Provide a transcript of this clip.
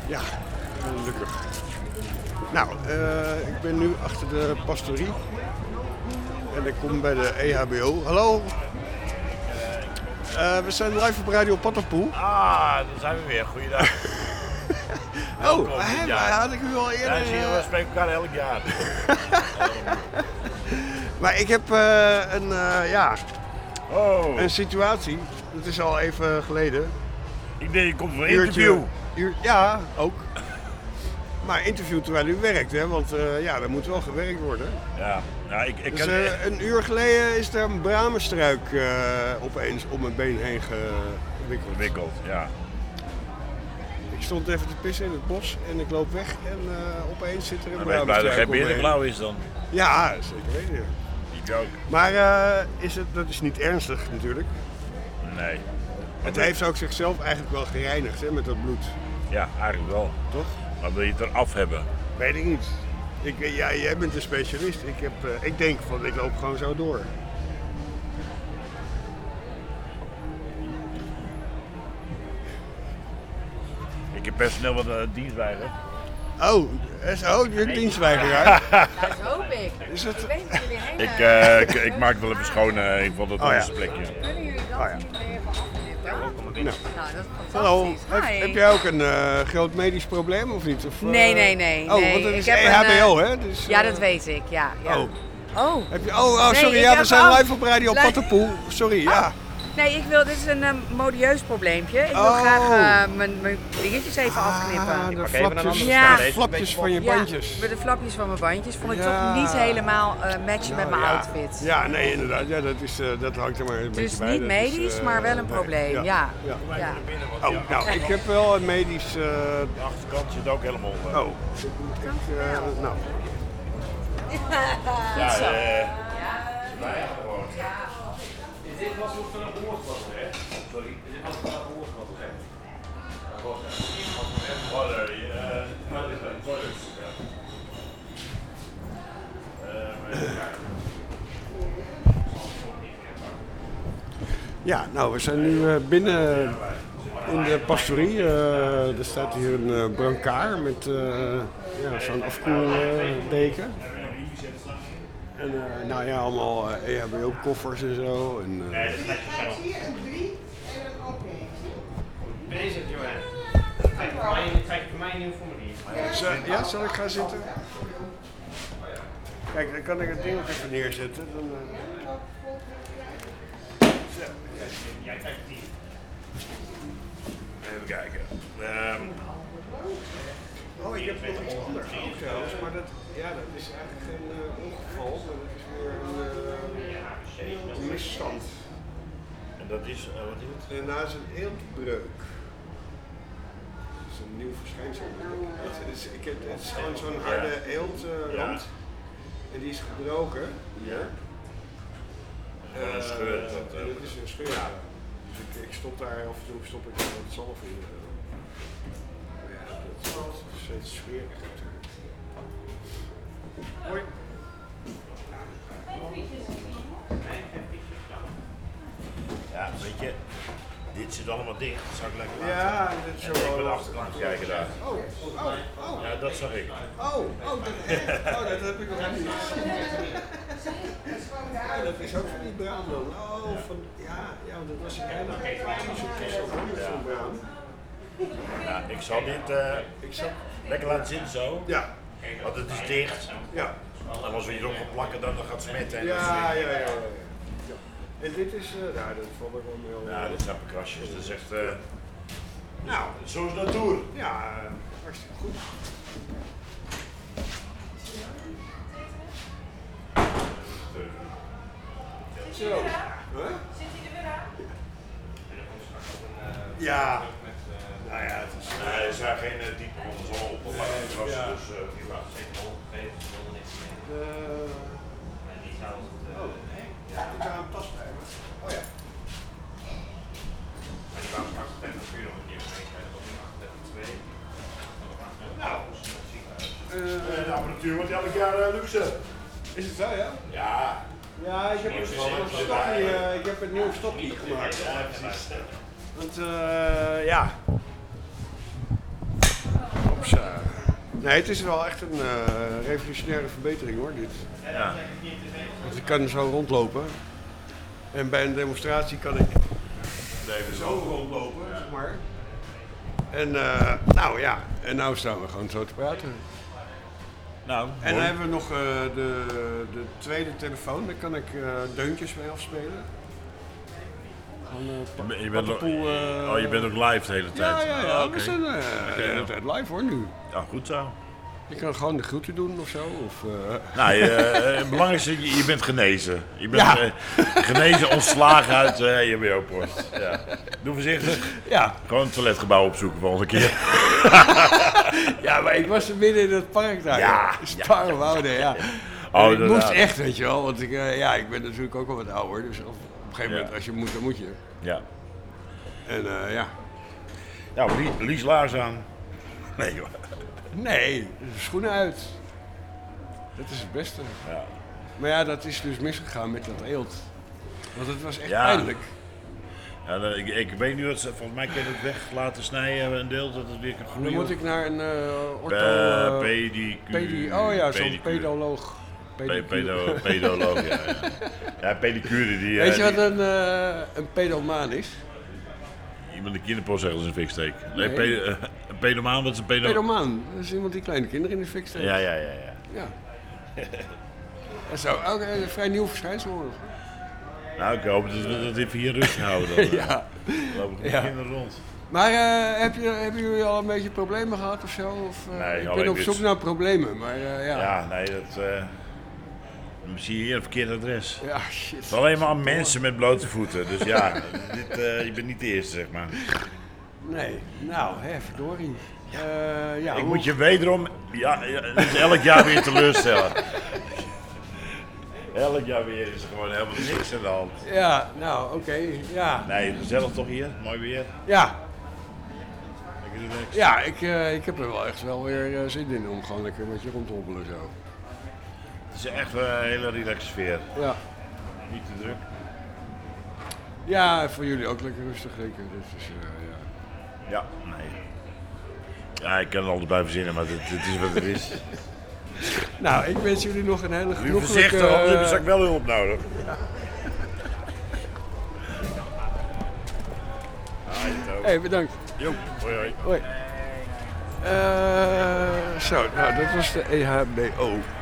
Ja, gelukkig. Nou, ik ben nu achter de pastorie. En ik kom bij de EHBO. Hallo. We zijn live op Radio Pattenpoel. Ah, daar zijn we weer. Goeiedag. Had ik u al eerder... Ja, we spreken elkaar elk jaar. Maar ik heb een situatie. Het is al even geleden. Ik denk, je komt voor een interview. Ja, ook. Maar interview terwijl u werkt, hè? Want er moet wel gewerkt worden. Ja, nou, ik dus, een uur geleden is er een bramenstruik opeens om mijn been heen gewikkeld. Ja. Ik stond even te pissen in het bos en ik loop weg en opeens zit er een bramenstruik. Ben je blij dat geen berenklauw is dan? Ja, zeker weten. Ik ook. Maar dat is niet ernstig natuurlijk. Nee. Het heeft ook zichzelf eigenlijk wel gereinigd, hè, met dat bloed. Ja, eigenlijk wel. Toch? Maar wil je het eraf hebben? Weet ik niet. Jij bent een specialist. Ik denk van, ik loop gewoon zo door. Ik heb personeel wat dienstweiger. Oh, je dienstweigeraar? Dat hoop ik. Is het... Ik weet dat jullie heen. Ik maak wel even schoon een van dat onze plekje. Kunnen jullie dat niet even afknippen? Nou. Nou, dat is Hallo, fantastisch. heb jij ook een groot medisch probleem of niet? Of, Nee. Oh, want het is EHBO, hè? Dus, ja, dat weet ik, ja. Oh. Nee, sorry, we zijn live op Radio Pattenpoel. Sorry, ja. Nee, dit is een modieus probleempje. Ik wil graag mijn dingetjes even afknippen. De flapjes van je bandjes. Ja, de flapjes van mijn bandjes vond ik toch niet helemaal matchen met mijn outfit. Ja, nee, inderdaad. Ja, dat hangt er maar een beetje bij. Dus niet medisch, maar wel een probleem, ja. Oh, nou, ik heb wel een medisch... De achterkant zit ook helemaal... nou. Ja, Dit was ook van een oorlog, hè? Sorry, dit was van een oorlog, hè? Ja, nou, we zijn nu binnen in de pastorie. Er staat hier een brancard met zo'n afkoeldeken. En allemaal EHBO-koffers en zo. En, Hier een 3 en een opeentje. Deze, Joanne. Krijg je voor mij een nieuw formulier. Ja, zal ik gaan zitten? Kijk, dan kan ik het ding ook even neerzetten. Dan, Jij krijgt 10. even kijken. ik heb nog iets anders ook zelfs, maar dat is eigenlijk geen ongeval, maar dat is meer een misstand. En dat is, wat is het? En dat is een eeltbreuk. Dat is een nieuw verschijnsel. Het is gewoon zo'n harde eeltrand. En die is gebroken. Ja. Een scheur. Dat is een scheur. Ja. Dus ik stop daar, af en toe ik er wat zalf in. Dat is steeds smerig natuurlijk. Hoi. Ja, weet je, dit zit allemaal dicht. Dat zag ik lekker laten. Ja, dit is zo wel. Ik wel. ben de achterkant kijken daar. Oh. Ja, dat zag ik. Dat heb ik nog niet gezien. Ja, dat is ook van die braam dan. Dat was een hele zo'n braam. Ja, ik zal dit lekker laten zitten zo. Ja. Want het is dicht. Ja. En als we hierop gaan plakken, dan gaat het smetten. En Ja. En dit is, dat valt ook wel mee. Ja, dit zijn krasjes. Dat is echt, zo is dat toer. Ja, hartstikke goed. Zo. Zit hij er weer aan? Ja. Het is... Nee, er zijn geen diepe rondes, allemaal oppervlakkige krassen. Dus prima. Ik ga hem tas bij me. Oh ja. Maar die waren straks temperatuur nog een keer gekeken. Dat was nu 38,2. De apparatuur wordt elk jaar luxe. Is het zo, ja? Ja. Ja, ik heb een nieuw stokje gemaakt. Ja, precies. Want Hopsa. Nee, het is wel echt een revolutionaire verbetering hoor, dit. Ja. Want ik kan zo rondlopen. En bij een demonstratie kan ik zo rondlopen, zeg maar. En nou ja, en nou staan we gewoon zo te praten. Nou, En dan mooi. hebben we nog de tweede telefoon, daar kan ik deuntjes mee afspelen. Gewoon, Je bent, Pattenpoel, je bent ook live de hele tijd? Ja, Oh, we oké. zijn de hele tijd live hoor nu. Ja, goed zo. Je kan gewoon de groeten doen of zo. Of, Nou, het belangrijkste is, je bent genezen. Je bent Ja. genezen, ontslagen uit je WO-post. Ja. Doe voorzichtig. ja. Gewoon een toiletgebouw opzoeken volgende keer. ja, maar ik was er midden in het park daar. Ja, Sparenwouden, ja. Oh, En ik moest inderdaad. echt, weet je wel. Want ik ben natuurlijk ook al wat ouder. Dus op een gegeven moment, Ja. als je moet, dan moet je. Ja. En ja. Nou, Lies laars aan. Nee joh. Nee, schoenen uit. Dat is het beste. Ja. Maar ja, dat is dus misgegaan met dat eelt. Want het was echt Ja. pijnlijk. Ja, ik weet nu dat ze, volgens mij kan je het weg laten snijden een deel, dat het weer kan groeien. Dan moet ik naar een ortho... pedicure. oh ja, zo'n pedicure. pedoloog. Pedoloog, ja. Ja, pedicure die... Weet je die- wat een pedomaan is? Iemand de kinderpost zegt als een fik steekt. Nee, Nee. een pedomaan, wat is een Pedomaan, dat is iemand die kleine kinderen in de fik steekt. Ja. Ja. Dat zou ook een vrij nieuw verschijnsel worden. Nou, ik hoop dat we dat even hier rustig houden. Dan Ja. lopen de Ja. kinderen rond. Maar hebben jullie al een beetje problemen gehad of zo? Of, Nee, ik alleen ben op dit. zoek naar problemen, maar ja. Ja, nee, dat... dan zie je hier een verkeerd adres. Ja, shit. Het is alleen maar aan mensen met blote voeten. Dus ja, je bent niet de eerste, zeg maar. Nee, nou, verdorie. Ja, Ik hoe- moet je wederom dus elk jaar weer teleurstellen. Elk jaar weer is er gewoon helemaal niks aan de hand. Ja, nou, oké. Ja. Nee, gezellig toch hier? Mooi weer. Ja. Lekker relaxed. Ja, ik heb er wel echt wel weer zin in om gewoon lekker een beetje rond te hobbelen zo. Het is echt een hele relaxe sfeer. Ja. Niet te druk. Ja, voor jullie ook lekker rustig zeker. Dus, ja. Ja, nee. Ja, ik kan er altijd bij verzinnen, maar het is wat het is. Nou, ik wens jullie nog een hele Nu genoeglijke... voorzichtig, anders heb je straks wel hulp nodig. Hey, bedankt. Jo, hoi hoi. Hoi. Zo, nou, dat was de EHBO.